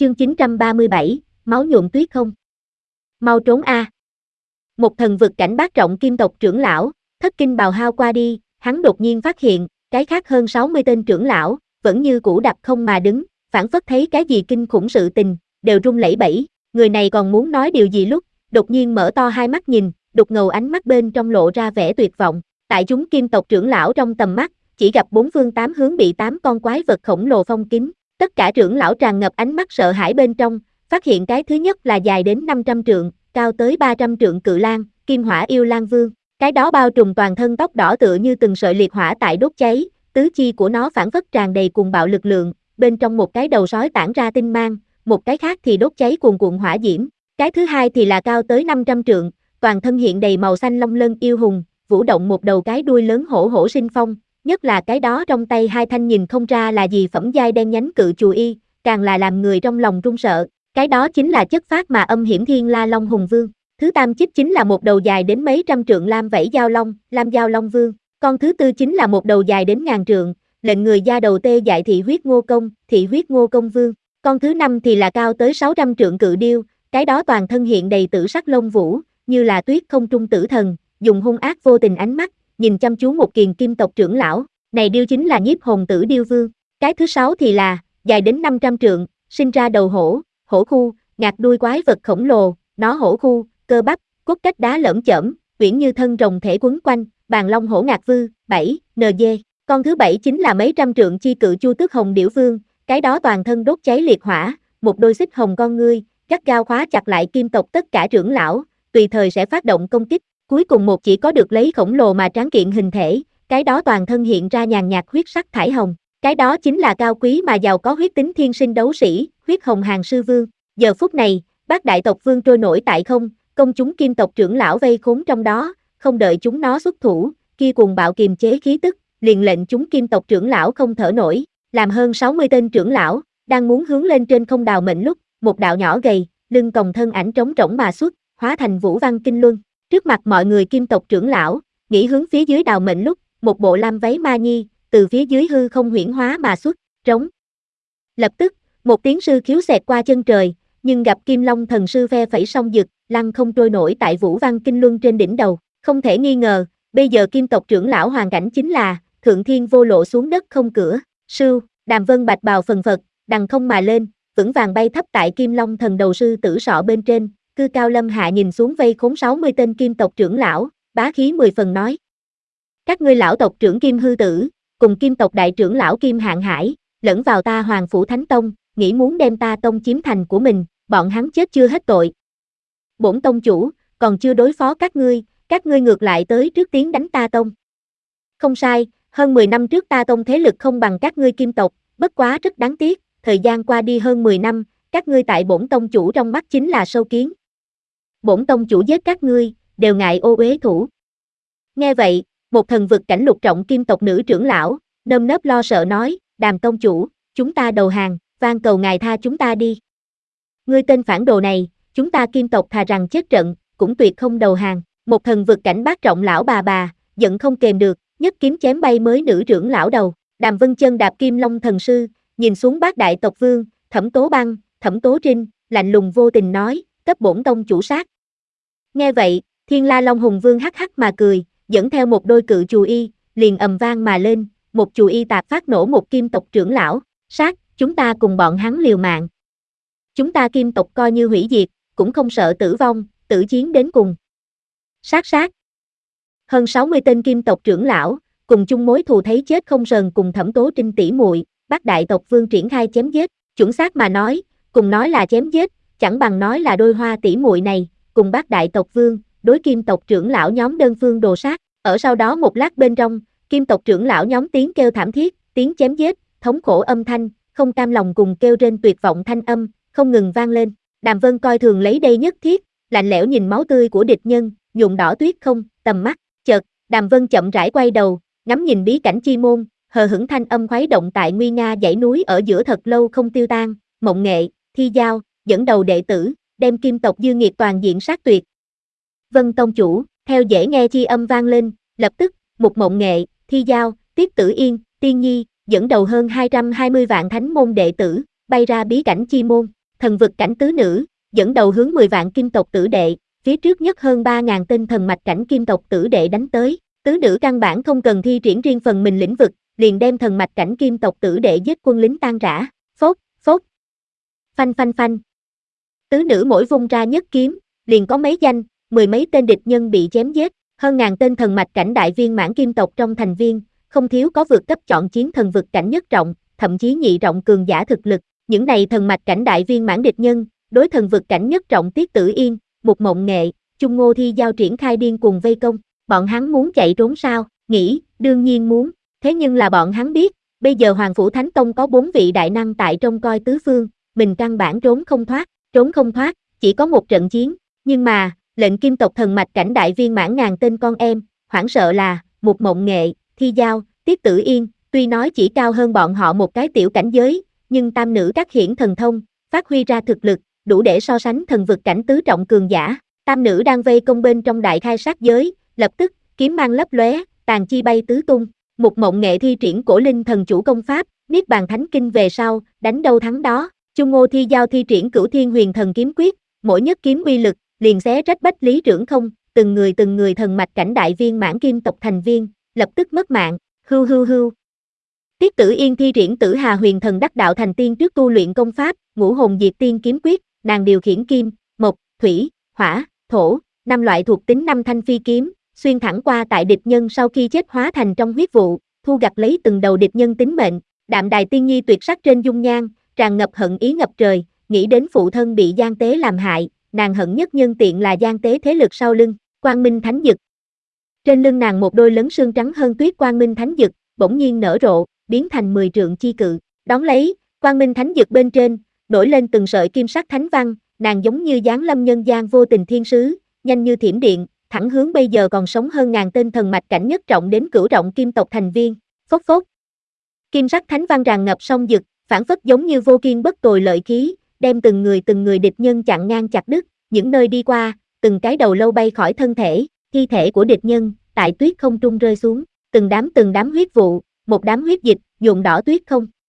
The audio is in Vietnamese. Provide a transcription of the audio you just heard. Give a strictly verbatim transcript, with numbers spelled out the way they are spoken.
Chương chín trăm ba mươi bảy, máu nhuộm tuyết không. Mau trốn a. Một thần vực cảnh bát trọng kim tộc trưởng lão, thất kinh bào hao qua đi, hắn đột nhiên phát hiện, cái khác hơn sáu mươi tên trưởng lão, vẫn như cũ đạp không mà đứng, phảng phất thấy cái gì kinh khủng sự tình, đều run lẩy bẩy. Người này còn muốn nói điều gì lúc, đột nhiên mở to hai mắt nhìn, đục ngầu ánh mắt bên trong lộ ra vẻ tuyệt vọng. Tại chúng kim tộc trưởng lão trong tầm mắt, chỉ gặp bốn phương tám hướng bị tám con quái vật khổng lồ phong kín. Tất cả trưởng lão tràn ngập ánh mắt sợ hãi bên trong, phát hiện cái thứ nhất là dài đến năm trăm trượng, cao tới ba trăm trượng cự lang, Kim Hỏa Yêu Lang Vương. Cái đó bao trùm toàn thân tóc đỏ tựa như từng sợi liệt hỏa tại đốt cháy, tứ chi của nó phảng phất tràn đầy cuồng bạo lực lượng, bên trong một cái đầu sói tản ra tinh mang, một cái khác thì đốt cháy cuồn cuộn hỏa diễm. Cái thứ hai thì là cao tới năm trăm trượng, toàn thân hiện đầy màu xanh long lân yêu hùng, vũ động một đầu cái đuôi lớn hổ hổ sinh phong. Nhất là cái đó trong tay hai thanh nhìn không ra là gì phẩm giai đen nhánh cự chù y, càng là làm người trong lòng run sợ. Cái đó chính là chất phát mà âm hiểm Thiên La Long Hùng Vương. Thứ tam chích chính là một đầu dài đến mấy trăm trượng lam vảy giao long, Lam Giao Long Vương. Con thứ tư chính là một đầu dài đến ngàn trượng, lệnh người da đầu tê dại Thị Huyết Ngô Công, Thị Huyết Ngô Công Vương. Con thứ năm thì là cao tới sáu trăm trượng cự điêu, cái đó toàn thân hiện đầy tử sắc lông vũ, như là tuyết không trung tử thần, dùng hung ác vô tình ánh mắt nhìn chăm chú một kiền kim tộc trưởng lão, này điêu chính là Nhiếp Hồn Tử Điêu Vương. Cái thứ sáu thì là, dài đến năm trăm trượng, sinh ra đầu hổ, hổ khu, ngạc đuôi quái vật khổng lồ, nó hổ khu, cơ bắp, cốt cách đá lởm chởm, uyển như thân rồng thể quấn quanh, bàn long hổ ngạc vư, bảy, en giê. Con thứ bảy chính là mấy trăm trượng chi cự Chu Tước Hồng Điểu Vương, cái đó toàn thân đốt cháy liệt hỏa, một đôi xích hồng con ngươi, gắt gao khóa chặt lại kim tộc tất cả trưởng lão, tùy thời sẽ phát động công kích. Cuối cùng một chỉ có được lấy khổng lồ mà tráng kiện hình thể, cái đó toàn thân hiện ra nhàn nhạt huyết sắc thải hồng, cái đó chính là cao quý mà giàu có huyết tính thiên sinh đấu sĩ, huyết hồng hàng sư vương. Giờ phút này, bát đại tộc vương trôi nổi tại không, công chúng kim tộc trưởng lão vây khốn trong đó, không đợi chúng nó xuất thủ, kia cuồng bạo kiềm chế khí tức, liền lệnh chúng kim tộc trưởng lão không thở nổi, làm hơn sáu mươi tên trưởng lão, đang muốn hướng lên trên không đào mệnh lúc, một đạo nhỏ gầy, lưng còng thân ảnh trống rỗng mà xuất, hóa thành vũ văn kinh luân. Trước mặt mọi người kim tộc trưởng lão, nghĩ hướng phía dưới đào mệnh lúc, một bộ lam váy ma nhi, từ phía dưới hư không huyễn hóa mà xuất, trống. Lập tức, một tiếng sư khiếu xẹt qua chân trời, nhưng gặp Kim Long thần sư phe phẩy song dực, lăng không trôi nổi tại vũ văn kinh luân trên đỉnh đầu. Không thể nghi ngờ, bây giờ kim tộc trưởng lão hoàn cảnh chính là, thượng thiên vô lộ xuống đất không cửa, sưu, đàm vân bạch bào phần phật, đằng không mà lên, vững vàng bay thấp tại Kim Long thần đầu sư tử sọ bên trên. Cư cao lâm hạ nhìn xuống vây khốn sáu mươi tên kim tộc trưởng lão, bá khí mười phần nói. Các ngươi lão tộc trưởng Kim Hư Tử, cùng kim tộc đại trưởng lão Kim Hạn Hải, lẫn vào ta Hoàng Phủ Thánh Tông, nghĩ muốn đem ta tông chiếm thành của mình, bọn hắn chết chưa hết tội. Bổn tông chủ, còn chưa đối phó các ngươi, các ngươi ngược lại tới trước tiến đánh ta tông. Không sai, hơn mười năm trước ta tông thế lực không bằng các ngươi kim tộc, bất quá rất đáng tiếc, thời gian qua đi hơn mười năm, các ngươi tại bổn tông chủ trong mắt chính là sâu kiến. Bổn tông chủ giết các ngươi, đều ngại ô uế thủ. Nghe vậy, một thần vực cảnh lục trọng kim tộc nữ trưởng lão, nơm nớp lo sợ nói, Đàm tông chủ, chúng ta đầu hàng, van cầu ngài tha chúng ta đi. Ngươi tên phản đồ này, chúng ta kim tộc thà rằng chết trận, cũng tuyệt không đầu hàng. Một thần vực cảnh bát trọng lão bà bà, giận không kềm được, nhất kiếm chém bay mới nữ trưởng lão đầu. Đàm Vân Chân đạp Kim Long thần sư, nhìn xuống bát đại tộc vương, Thẩm Tố Băng, Thẩm Tố Trinh, lạnh lùng vô tình nói, cấp bổn tông chủ sát. Nghe vậy, Thiên La Long Hùng Vương hắc hắc mà cười, dẫn theo một đôi cự chù y, liền ầm vang mà lên, một chù y tạp phát nổ một kim tộc trưởng lão, sát, chúng ta cùng bọn hắn liều mạng. Chúng ta kim tộc coi như hủy diệt, cũng không sợ tử vong, tử chiến đến cùng. Sát sát. Hơn sáu mươi tên kim tộc trưởng lão, cùng chung mối thù thấy chết không sờn cùng Thẩm Tố Trinh tỷ muội, bát đại tộc vương triển khai chém giết, chuẩn xác mà nói, cùng nói là chém giết, chẳng bằng nói là đôi hoa tỷ muội này, cùng bát đại tộc vương, đối kim tộc trưởng lão nhóm đơn phương đồ sát. Ở sau đó một lát bên trong, kim tộc trưởng lão nhóm tiếng kêu thảm thiết, tiếng chém giết, thống khổ âm thanh, không cam lòng cùng kêu trên tuyệt vọng thanh âm, không ngừng vang lên. Đàm Vân coi thường lấy đây nhất thiết, lạnh lẽo nhìn máu tươi của địch nhân, nhuộm đỏ tuyết không, tầm mắt. Chợt, Đàm Vân chậm rãi quay đầu, ngắm nhìn bí cảnh chi môn, hờ hững thanh âm khuấy động tại nguy nga dãy núi ở giữa thật lâu không tiêu tan. Mộng Nghệ, Thi Giao, dẫn đầu đệ tử, đem kim tộc dư nghiệt toàn diện sát tuyệt. Vân tông chủ, theo dễ nghe chi âm vang lên, lập tức, một Mộng Nghệ, Thi Giao, Tiết Tử Yên, Tiên Nhi, dẫn đầu hơn hai trăm hai mươi vạn thánh môn đệ tử, bay ra bí cảnh chi môn. Thần vực cảnh tứ nữ, dẫn đầu hướng mười vạn kim tộc tử đệ, phía trước nhất hơn ba ngàn tên thần mạch cảnh kim tộc tử đệ đánh tới. Tứ nữ căn bản không cần thi triển riêng phần mình lĩnh vực, liền đem thần mạch cảnh kim tộc tử đệ giết quân lính tan rã. Phốt, phốt. Phanh phanh phanh. Tứ nữ mỗi vung ra nhất kiếm, liền có mấy danh, mười mấy tên địch nhân bị chém giết, hơn ngàn tên thần mạch cảnh đại viên mãn kim tộc trong thành viên, không thiếu có vượt cấp chọn chiến thần vực cảnh nhất trọng, thậm chí nhị trọng cường giả thực lực. Những này thần mạch cảnh đại viên mãn địch nhân, đối thần vực cảnh nhất trọng Tiết Tử Yên, Mục Mộng Nghệ, Chung Ngô Thi Giao triển khai điên cuồng vây công. Bọn hắn muốn chạy trốn sao? Nghĩ, đương nhiên muốn. Thế nhưng là bọn hắn biết, bây giờ Hoàng Phủ Thánh Tông có bốn vị đại năng tại trông coi tứ phương, mình căn bản trốn không thoát, trốn không thoát, chỉ có một trận chiến. Nhưng mà, lệnh kim tộc thần mạch cảnh đại viên mãn ngàn tên con em, hoảng sợ là, Mục Mộng Nghệ, Thi Giao, Tiết Tử Yên, tuy nói chỉ cao hơn bọn họ một cái tiểu cảnh giới, nhưng tam nữ các hiển thần thông, phát huy ra thực lực, đủ để so sánh thần vực cảnh tứ trọng cường giả. Tam nữ đang vây công bên trong đại khai sát giới, lập tức, kiếm mang lấp lóe, tàn chi bay tứ tung. Mục Mộng Nghệ thi triển cổ linh thần chủ công pháp, Niết Bàn Thánh Kinh về sau, đánh đâu thắng đó. Chung Ngô Thi Giao thi triển Cửu Thiên Huyền Thần Kiếm Quyết, mỗi nhất kiếm uy lực, liền xé rách Bách Lý Trưởng Không, từng người từng người thần mạch cảnh đại viên mãn kim tộc thành viên, lập tức mất mạng. Hưu hưu hưu. Tiết Tử Yên thi triển Tử Hà Huyền Thần đắc đạo thành tiên trước tu luyện công pháp, Ngũ Hồn Diệt Tiên Kiếm Quyết, nàng điều khiển kim, mộc, thủy, hỏa, thổ, năm loại thuộc tính năm thanh phi kiếm, xuyên thẳng qua tại địch nhân sau khi chết hóa thành trong huyết vụ, thu gặt lấy từng đầu địch nhân tính mệnh. Đạm Đài Tiên Nhi tuyệt sắc trên dung nhan, tràn ngập hận ý ngập trời, nghĩ đến phụ thân bị gian tế làm hại, nàng hận nhất nhân tiện là gian tế thế lực sau lưng, Quang Minh Thánh Dực. Trên lưng nàng một đôi lấn xương trắng hơn tuyết Quang Minh Thánh Dực, bỗng nhiên nở rộ, biến thành mười trượng chi cự, đón lấy, Quang Minh Thánh Dực bên trên, nổi lên từng sợi kim sắc thánh văn, nàng giống như giáng lâm nhân gian vô tình thiên sứ, nhanh như thiểm điện, thẳng hướng bây giờ còn sống hơn ngàn tên thần mạch cảnh nhất trọng đến cửu trọng kim tộc thành viên. Phốc phốc. Kim sắc thánh văn tràn ngập sông dực, phản phất giống như vô kiên bất tồi lợi khí, đem từng người từng người địch nhân chặn ngang chặt đứt, những nơi đi qua, từng cái đầu lâu bay khỏi thân thể, thi thể của địch nhân, tại tuyết không trung rơi xuống, từng đám từng đám huyết vụ, một đám huyết dịch, nhuộm đỏ tuyết không.